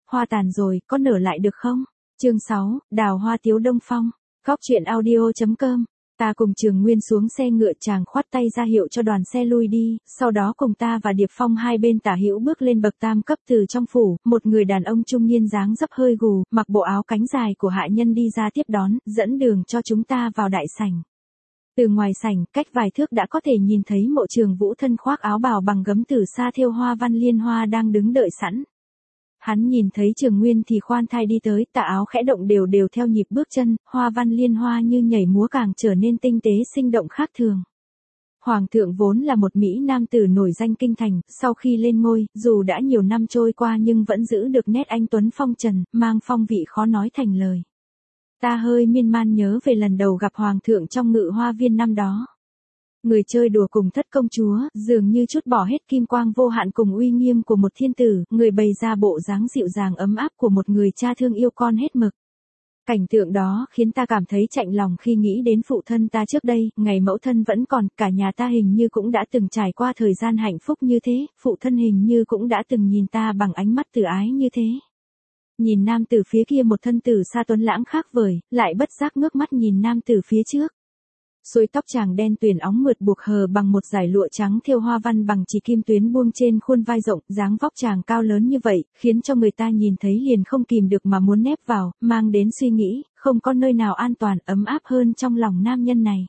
hoa tàn rồi, có nở lại được không? Chương 6, đào hoa tiếu đông phong. Góc truyện audio.com. Ta cùng Trường Nguyên xuống xe ngựa, chàng khoát tay ra hiệu cho đoàn xe lui đi, sau đó cùng ta và Điệp Phong hai bên tả hữu bước lên bậc tam cấp. Từ trong phủ, một người đàn ông trung niên dáng dấp hơi gù, mặc bộ áo cánh dài của hạ nhân đi ra tiếp đón, dẫn đường cho chúng ta vào đại sảnh. Từ ngoài sảnh, cách vài thước đã có thể nhìn thấy Mộ Trường Vũ thân khoác áo bào bằng gấm từ xa thêu hoa văn liên hoa đang đứng đợi sẵn. Hắn nhìn thấy Trường Nguyên thì khoan thai đi tới, tà áo khẽ động đều đều theo nhịp bước chân, hoa văn liên hoa như nhảy múa càng trở nên tinh tế sinh động khác thường. Hoàng thượng vốn là một Mỹ nam tử nổi danh kinh thành, sau khi lên ngôi, dù đã nhiều năm trôi qua nhưng vẫn giữ được nét anh tuấn phong trần, mang phong vị khó nói thành lời. Ta hơi miên man nhớ về lần đầu gặp Hoàng thượng trong Ngự Hoa Viên năm đó. Người chơi đùa cùng thất công chúa, dường như trút bỏ hết kim quang vô hạn cùng uy nghiêm của một thiên tử, người bày ra bộ dáng dịu dàng ấm áp của một người cha thương yêu con hết mực. Cảnh tượng đó khiến ta cảm thấy chạnh lòng khi nghĩ đến phụ thân ta trước đây, ngày mẫu thân vẫn còn, cả nhà ta hình như cũng đã từng trải qua thời gian hạnh phúc như thế, phụ thân hình như cũng đã từng nhìn ta bằng ánh mắt từ ái như thế. Nhìn nam tử phía kia một thân tử xa tuấn lãng khác vời, lại bất giác ngước mắt nhìn nam tử phía trước. Xuôi tóc chàng đen tuyền óng mượt buộc hờ bằng một dải lụa trắng thêu hoa văn bằng chỉ kim tuyến buông trên khuôn vai rộng, dáng vóc chàng cao lớn như vậy, khiến cho người ta nhìn thấy liền không kìm được mà muốn nép vào, mang đến suy nghĩ, không có nơi nào an toàn, ấm áp hơn trong lòng nam nhân này.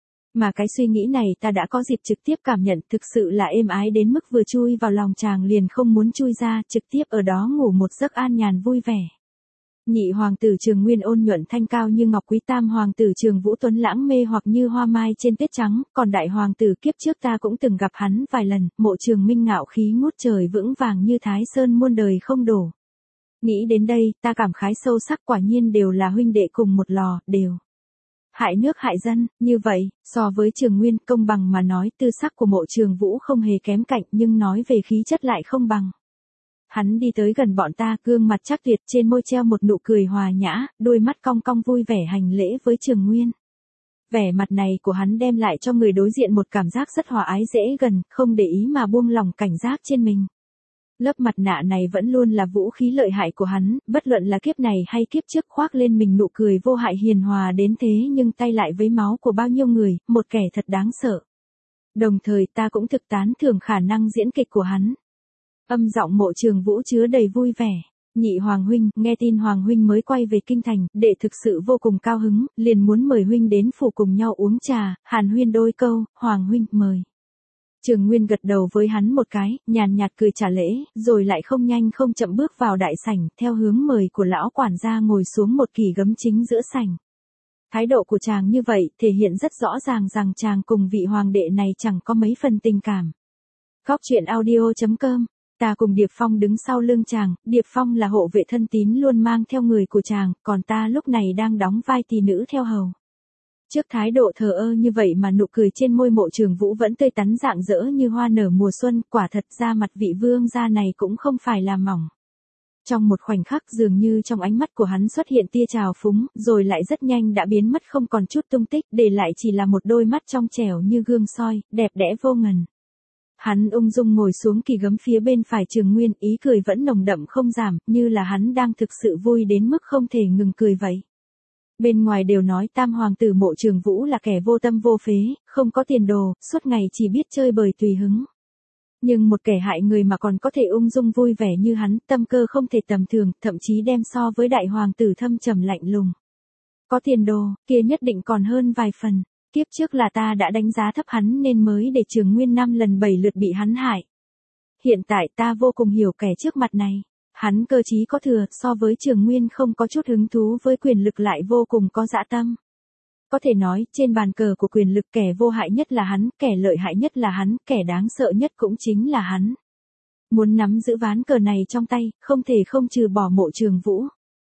Mà cái suy nghĩ này ta đã có dịp trực tiếp cảm nhận, thực sự là êm ái đến mức vừa chui vào lòng chàng liền không muốn chui ra, trực tiếp ở đó ngủ một giấc an nhàn vui vẻ. Nhị hoàng tử Trường Nguyên ôn nhuận thanh cao như ngọc quý, tam hoàng tử Trường Vũ tuấn lãng mê hoặc như hoa mai trên tuyết trắng, còn đại hoàng tử kiếp trước ta cũng từng gặp hắn vài lần, Mộ Trường Minh ngạo khí ngút trời vững vàng như Thái Sơn muôn đời không đổ. Nghĩ đến đây, ta cảm khái sâu sắc, quả nhiên đều là huynh đệ cùng một lò, đều hại nước hại dân. Như vậy, so với Trường Nguyên, công bằng mà nói, tư sắc của Mộ Trường Vũ không hề kém cạnh, nhưng nói về khí chất lại không bằng. Hắn đi tới gần bọn ta, gương mặt chắc tuyệt, trên môi treo một nụ cười hòa nhã, đôi mắt cong cong vui vẻ hành lễ với Trường Nguyên. Vẻ mặt này của hắn đem lại cho người đối diện một cảm giác rất hòa ái dễ gần, không để ý mà buông lỏng cảnh giác trên mình. Lớp mặt nạ này vẫn luôn là vũ khí lợi hại của hắn, bất luận là kiếp này hay kiếp trước, khoác lên mình nụ cười vô hại hiền hòa đến thế nhưng tay lại với máu của bao nhiêu người, một kẻ thật đáng sợ. Đồng thời ta cũng thực tán thưởng khả năng diễn kịch của hắn. Âm giọng Mộ Trường Vũ chứa đầy vui vẻ. Nhị hoàng huynh, nghe tin hoàng huynh mới quay về kinh thành, đệ thực sự vô cùng cao hứng, liền muốn mời huynh đến phủ cùng nhau uống trà, hàn huyên đôi câu, hoàng huynh mời. Trường Nguyên gật đầu với hắn một cái, nhàn nhạt cười trả lễ, rồi lại không nhanh không chậm bước vào đại sảnh, theo hướng mời của lão quản gia ngồi xuống một kỳ gấm chính giữa sảnh. Thái độ của chàng như vậy, thể hiện rất rõ ràng rằng chàng cùng vị hoàng đệ này chẳng có mấy phần tình cảm. Góc truyện audio.com. Ta cùng Điệp Phong đứng sau lưng chàng, Điệp Phong là hộ vệ thân tín luôn mang theo người của chàng, còn ta lúc này đang đóng vai tỷ nữ theo hầu. Trước thái độ thờ ơ như vậy mà nụ cười trên môi Mộ Trường Vũ vẫn tươi tắn rạng rỡ như hoa nở mùa xuân, quả thật ra mặt vị vương gia này cũng không phải là mỏng. Trong một khoảnh khắc dường như trong ánh mắt của hắn xuất hiện tia trào phúng, rồi lại rất nhanh đã biến mất không còn chút tung tích, để lại chỉ là một đôi mắt trong trẻo như gương soi, đẹp đẽ vô ngần. Hắn ung dung ngồi xuống kỳ gấm phía bên phải Trường Nguyên, ý cười vẫn nồng đậm không giảm, như là hắn đang thực sự vui đến mức không thể ngừng cười vậy. Bên ngoài đều nói tam hoàng tử Mộ Trường Vũ là kẻ vô tâm vô phế, không có tiền đồ, suốt ngày chỉ biết chơi bời tùy hứng. Nhưng một kẻ hại người mà còn có thể ung dung vui vẻ như hắn, tâm cơ không thể tầm thường, thậm chí đem so với đại hoàng tử thâm trầm lạnh lùng. Có tiền đồ, kia nhất định còn hơn vài phần. Kiếp trước là ta đã đánh giá thấp hắn nên mới để Trường Nguyên 5 lần 7 lượt bị hắn hại. Hiện tại ta vô cùng hiểu kẻ trước mặt này. Hắn cơ trí có thừa, so với Trường Nguyên không có chút hứng thú với quyền lực lại vô cùng có dã tâm. Có thể nói, trên bàn cờ của quyền lực kẻ vô hại nhất là hắn, kẻ lợi hại nhất là hắn, kẻ đáng sợ nhất cũng chính là hắn. Muốn nắm giữ ván cờ này trong tay, không thể không trừ bỏ Mộ Trường Vũ.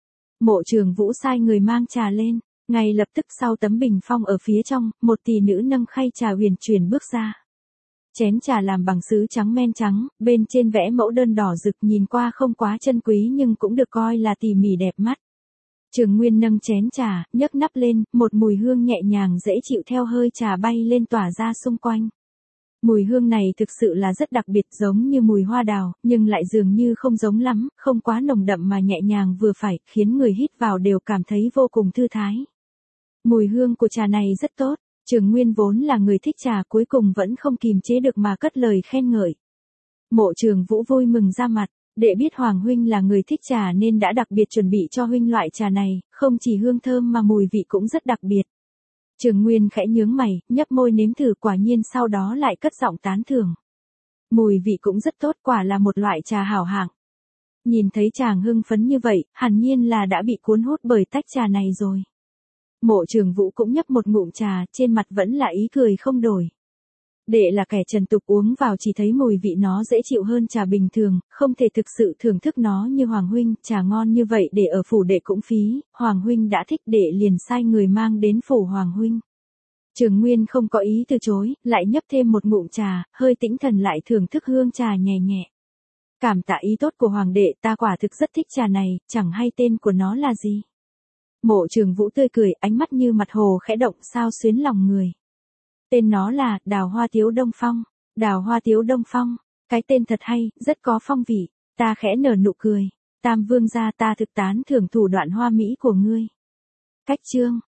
Mộ Trường Vũ sai người mang trà lên. Ngay lập tức sau tấm bình phong ở phía trong, một tỷ nữ nâng khay trà huyền chuyển bước ra. Chén trà làm bằng sứ trắng men trắng, bên trên vẽ mẫu đơn đỏ rực, nhìn qua không quá chân quý nhưng cũng được coi là tỉ mỉ đẹp mắt. Trường Nguyên nâng chén trà, nhấc nắp lên, một mùi hương nhẹ nhàng dễ chịu theo hơi trà bay lên tỏa ra xung quanh. Mùi hương này thực sự là rất đặc biệt, giống như mùi hoa đào, nhưng lại dường như không giống lắm, không quá nồng đậm mà nhẹ nhàng vừa phải, khiến người hít vào đều cảm thấy vô cùng thư thái. Mùi hương của trà này rất tốt. Trường Nguyên vốn là người thích trà, cuối cùng vẫn không kìm chế được mà cất lời khen ngợi. Mộ Trường Vũ vui mừng ra mặt, đệ biết Hoàng huynh là người thích trà nên đã đặc biệt chuẩn bị cho huynh loại trà này, không chỉ hương thơm mà mùi vị cũng rất đặc biệt. Trường Nguyên khẽ nhướng mày, nhấp môi nếm thử, quả nhiên sau đó lại cất giọng tán thưởng. Mùi vị cũng rất tốt, quả là một loại trà hảo hạng. Nhìn thấy chàng hưng phấn như vậy, hẳn nhiên là đã bị cuốn hút bởi tách trà này rồi. Mộ Trường Vũ cũng nhấp một ngụm trà, trên mặt vẫn là ý cười không đổi. Đệ là kẻ trần tục, uống vào chỉ thấy mùi vị nó dễ chịu hơn trà bình thường, không thể thực sự thưởng thức nó như Hoàng huynh, trà ngon như vậy để ở phủ đệ cũng phí, Hoàng huynh đã thích đệ liền sai người mang đến phủ Hoàng huynh. Trường Nguyên không có ý từ chối, lại nhấp thêm một ngụm trà, hơi tĩnh thần lại thưởng thức hương trà nhẹ nhẹ. Cảm tạ ý tốt của Hoàng đệ, ta quả thực rất thích trà này, chẳng hay tên của nó là gì. Mộ Trường Vũ tươi cười, ánh mắt như mặt hồ khẽ động, sao xuyến lòng người. Tên nó là Đào Hoa Tiếu Đông Phong. Đào Hoa Tiếu Đông Phong, cái tên thật hay, rất có phong vị. Ta khẽ nở nụ cười. Tam vương gia, ta thực tán thưởng thủ đoạn hoa mỹ của ngươi. Cách chương